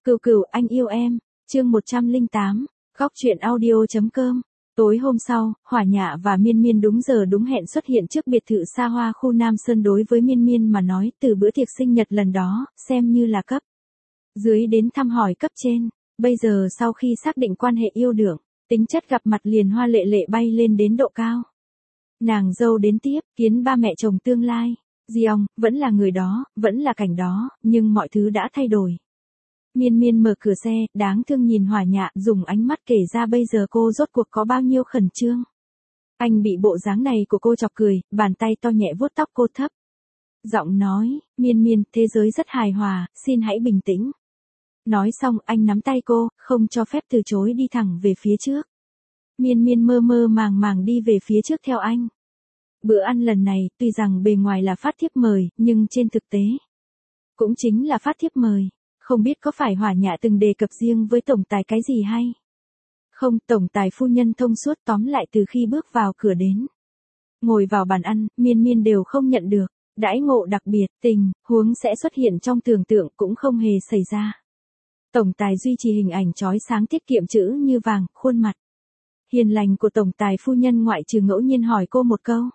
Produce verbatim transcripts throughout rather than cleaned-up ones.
Cừu cừu anh yêu em, chương một trăm lẻ tám, góc truyện audio.com. Tối hôm sau, Hỏa Nhạ và Miên Miên đúng giờ đúng hẹn xuất hiện trước biệt thự xa hoa khu Nam Sơn. Đối với Miên Miên mà nói, từ bữa tiệc sinh nhật lần đó, xem như là cấp dưới đến thăm hỏi cấp trên. Bây giờ sau khi xác định quan hệ yêu đương, tính chất gặp mặt liền hoa lệ lệ bay lên đến độ cao. Nàng dâu đến tiếp, kiến ba mẹ chồng tương lai. Diong, vẫn là người đó, vẫn là cảnh đó, nhưng mọi thứ đã thay đổi. Miên Miên mở cửa xe, đáng thương nhìn Hỏa Nhạ, dùng ánh mắt kể ra bây giờ cô rốt cuộc có bao nhiêu khẩn trương. Anh bị bộ dáng này của cô chọc cười, bàn tay to nhẹ vuốt tóc cô thấp. Giọng nói, Miên Miên, thế giới rất hài hòa, xin hãy bình tĩnh. Nói xong, anh nắm tay cô, không cho phép từ chối đi thẳng về phía trước. Miên Miên mơ mơ màng màng đi về phía trước theo anh. Bữa ăn lần này, tuy rằng bề ngoài là phát thiếp mời, nhưng trên thực tế, cũng chính là phát thiếp mời. Không biết có phải Hỏa Nhạ từng đề cập riêng với tổng tài cái gì hay? Không, tổng tài phu nhân thông suốt tóm lại từ khi bước vào cửa đến. Ngồi vào bàn ăn, Miên Miên đều không nhận được. Đãi ngộ đặc biệt, tình, huống sẽ xuất hiện trong tưởng tượng cũng không hề xảy ra. Tổng tài duy trì hình ảnh chói sáng tiết kiệm chữ như vàng, khuôn mặt hiền lành của tổng tài phu nhân ngoại trừ ngẫu nhiên hỏi cô một câu.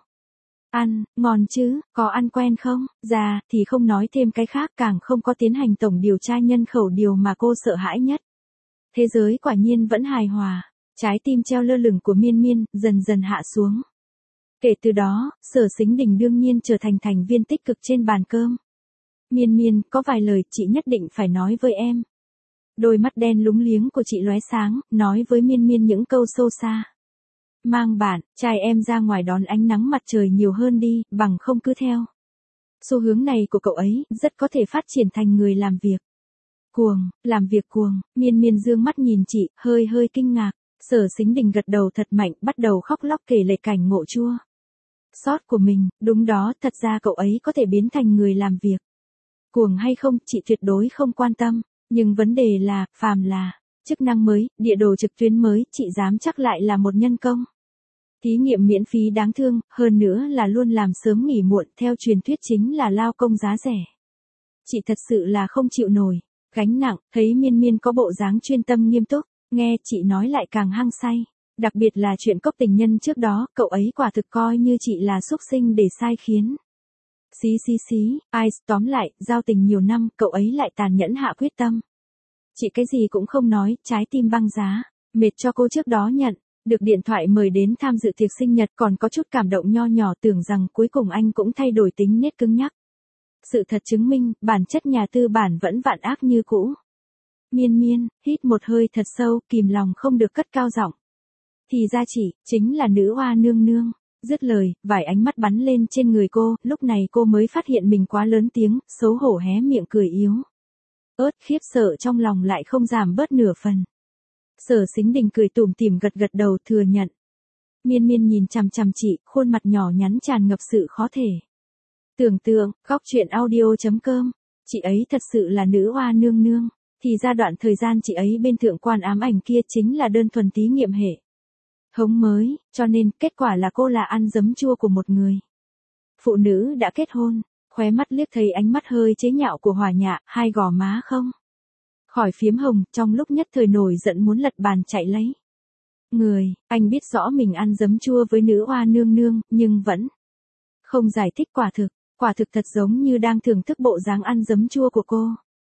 Ăn, ngon chứ, có ăn quen không? Dạ, thì không nói thêm cái khác, càng không có tiến hành tổng điều tra nhân khẩu, điều mà cô sợ hãi nhất. Thế giới quả nhiên vẫn hài hòa. Trái tim treo lơ lửng của Miên Miên dần dần hạ xuống. Kể từ đó, Sở Sính Đình đương nhiên trở thành thành viên tích cực trên bàn cơm. Miên Miên, có vài lời chị nhất định phải nói với em. Đôi mắt đen lúng liếng của chị lóe sáng, nói với Miên Miên những câu sâu xa. Mang bạn, trai em ra ngoài đón ánh nắng mặt trời nhiều hơn đi, bằng không cứ theo xu hướng này của cậu ấy, rất có thể phát triển thành người làm việc cuồng, làm việc cuồng. Miên Miên dương mắt nhìn chị, hơi hơi kinh ngạc. Sở Sính Đình gật đầu thật mạnh, bắt đầu khóc lóc kể lể cảnh ngộ chua xót của mình. Đúng đó, thật ra cậu ấy có thể biến thành người làm việc cuồng hay không, chị tuyệt đối không quan tâm. Nhưng vấn đề là, phàm là chức năng mới, địa đồ trực tuyến mới, chị dám chắc lại là một nhân công thí nghiệm miễn phí đáng thương, hơn nữa là luôn làm sớm nghỉ muộn, theo truyền thuyết chính là lao công giá rẻ. Chị thật sự là không chịu nổi gánh nặng. Thấy Miên Miên có bộ dáng chuyên tâm nghiêm túc, nghe chị nói lại càng hăng say. Đặc biệt là chuyện cốc tình nhân trước đó, cậu ấy quả thực coi như chị là xúc sinh để sai khiến. Xí xí xí, ai, tóm lại, giao tình nhiều năm, cậu ấy lại tàn nhẫn hạ quyết tâm. Chị cái gì cũng không nói, trái tim băng giá, mệt cho cô trước đó nhận. Được điện thoại mời đến tham dự tiệc sinh nhật, còn có chút cảm động nho nhỏ, tưởng rằng cuối cùng anh cũng thay đổi tính nết cứng nhắc. Sự thật chứng minh, bản chất nhà tư bản vẫn vạn ác như cũ. Miên Miên, hít một hơi thật sâu, kìm lòng không được cất cao giọng. Thì ra chị, chính là nữ oa nương nương. Dứt lời, vài ánh mắt bắn lên trên người cô, lúc này cô mới phát hiện mình quá lớn tiếng, xấu hổ hé miệng cười yếu ớt, khiếp sợ trong lòng lại không giảm bớt nửa phần. Sở Sính Đình cười tủm tỉm gật gật đầu thừa nhận. Miên Miên nhìn chằm chằm chị, khuôn mặt nhỏ nhắn tràn ngập sự khó thể tưởng tượng. Góc truyện audio.com. Chị ấy thật sự là nữ oa nương nương. Thì ra đoạn thời gian chị ấy bên thượng quan ám ảnh kia chính là đơn thuần thí nghiệm hệ hống mới, cho nên kết quả là cô là ăn giấm chua của một người phụ nữ đã kết hôn. Khóe mắt liếc thấy ánh mắt hơi chế nhạo của Hỏa Nhạ, hai gò má không khỏi phiếm hồng, trong lúc nhất thời nổi giận muốn lật bàn chạy lấy người. Anh biết rõ mình ăn giấm chua với nữ oa nương nương, nhưng vẫn không giải thích. Quả thực, quả thực thật giống như đang thưởng thức bộ dáng ăn giấm chua của cô.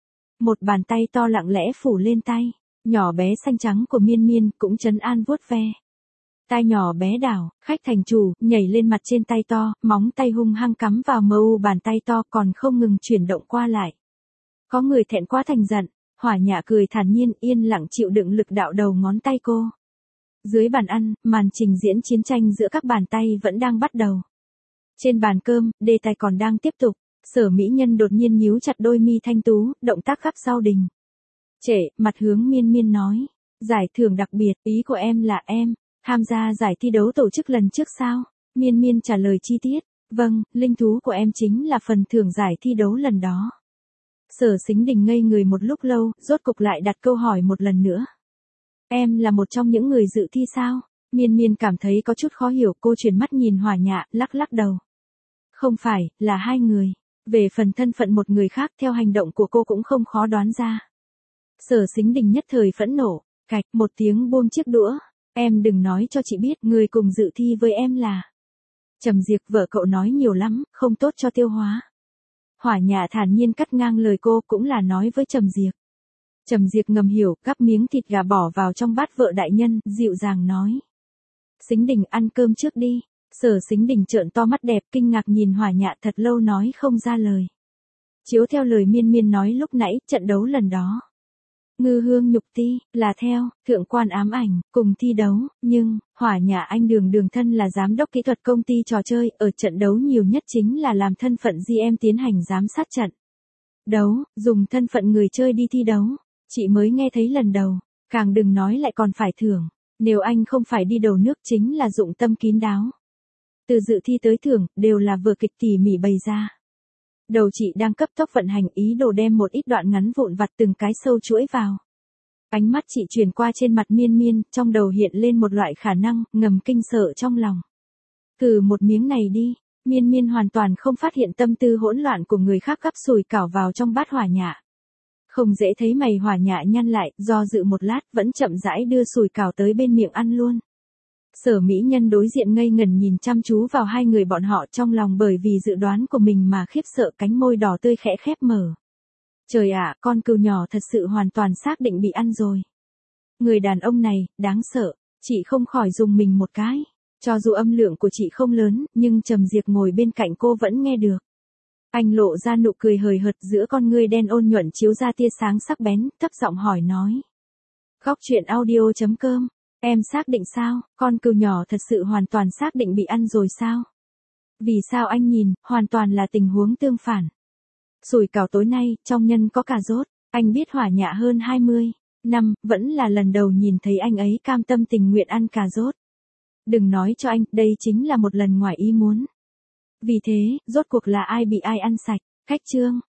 Một bàn tay to lặng lẽ phủ lên tay nhỏ bé xanh trắng của Miên Miên, cũng trấn an vuốt ve tai nhỏ bé đảo. Khách thành chủ nhảy lên mặt trên tay to, móng tay hung hăng cắm vào mờ u bàn tay to, còn không ngừng chuyển động qua lại. Có người thẹn quá thành giận. Hỏa Nhạ cười thản nhiên, yên lặng chịu đựng lực đạo đầu ngón tay cô. Dưới bàn ăn, màn trình diễn chiến tranh giữa các bàn tay vẫn đang bắt đầu. Trên bàn cơm, đề tài còn đang tiếp tục. Sở mỹ nhân đột nhiên nhíu chặt đôi mi thanh tú, động tác gắp sau đình trệ, mặt hướng Miên Miên nói. Giải thưởng đặc biệt, ý của em là em tham gia giải thi đấu tổ chức lần trước sao? Miên Miên trả lời chi tiết. Vâng, linh thú của em chính là phần thưởng giải thi đấu lần đó. Sở Sính Đình ngây người một lúc lâu, rốt cục lại đặt câu hỏi một lần nữa. Em là một trong những người dự thi sao? Miên Miên cảm thấy có chút khó hiểu, cô chuyển mắt nhìn Hỏa Nhạ, lắc lắc đầu. Không phải, là hai người. Về phần thân phận một người khác, theo hành động của cô cũng không khó đoán ra. Sở Sính Đình nhất thời phẫn nộ, cạch một tiếng buông chiếc đũa. Em đừng nói cho chị biết người cùng dự thi với em là Trầm Diệp, vợ cậu nói nhiều lắm, không tốt cho tiêu hóa. Hỏa Nhã thản nhiên cắt ngang lời cô, cũng là nói với Trầm Diệp. Trầm Diệp ngầm hiểu, gắp miếng thịt gà bỏ vào trong bát vợ đại nhân, dịu dàng nói. Sính Đình ăn cơm trước đi. Sở Sính Đình trợn to mắt đẹp kinh ngạc nhìn Hỏa Nhã thật lâu nói không ra lời. Chiếu theo lời Miên Miên nói lúc nãy, trận đấu lần đó. Ngư Hương Nhục Ti, là theo, Thượng Quan Ám Ảnh, cùng thi đấu, nhưng, Hỏa Nhã anh đường đường thân là giám đốc kỹ thuật công ty trò chơi, ở trận đấu nhiều nhất chính là làm thân phận giê em tiến hành giám sát trận đấu, dùng thân phận người chơi đi thi đấu. Chị mới nghe thấy lần đầu, càng đừng nói lại còn phải thưởng, nếu anh không phải đi đầu nước chính là dụng tâm kín đáo. Từ dự thi tới thưởng, đều là vở kịch tỉ mỉ bày ra. Đầu chị đang cấp tốc vận hành ý đồ đem một ít đoạn ngắn vụn vặt từng cái sâu chuỗi vào. Ánh mắt chị chuyển qua trên mặt Miên Miên, trong đầu hiện lên một loại khả năng, ngầm kinh sợ trong lòng. Cử một miếng này đi, Miên Miên hoàn toàn không phát hiện tâm tư hỗn loạn của người khác gắp sùi cảo vào trong bát Hỏa Nhã. Không dễ thấy mày Hỏa Nhã nhăn lại, do dự một lát, vẫn chậm rãi đưa sùi cảo tới bên miệng ăn luôn. Sở mỹ nhân đối diện ngây ngẩn nhìn chăm chú vào hai người bọn họ, trong lòng bởi vì dự đoán của mình mà khiếp sợ, cánh môi đỏ tươi khẽ khép mở. Trời ạ, con cừu nhỏ thật sự hoàn toàn xác định bị ăn rồi. Người đàn ông này, đáng sợ, chị không khỏi dùng mình một cái. Cho dù âm lượng của chị không lớn, nhưng Trầm Diệp ngồi bên cạnh cô vẫn nghe được. Anh lộ ra nụ cười hời hợt, giữa con ngươi đen ôn nhuận chiếu ra tia sáng sắc bén, thấp giọng hỏi nói. Góc truyện audio chấm com. Em xác định sao, con cừu nhỏ thật sự hoàn toàn xác định bị ăn rồi sao? Vì sao anh nhìn, hoàn toàn là tình huống tương phản. Sủi cảo tối nay, trong nhân có cà rốt, anh biết Hỏa Nhã hơn hai mươi năm, vẫn là lần đầu nhìn thấy anh ấy cam tâm tình nguyện ăn cà rốt. Đừng nói cho anh, đây chính là một lần ngoài ý muốn. Vì thế, rốt cuộc là ai bị ai ăn sạch, cách chương.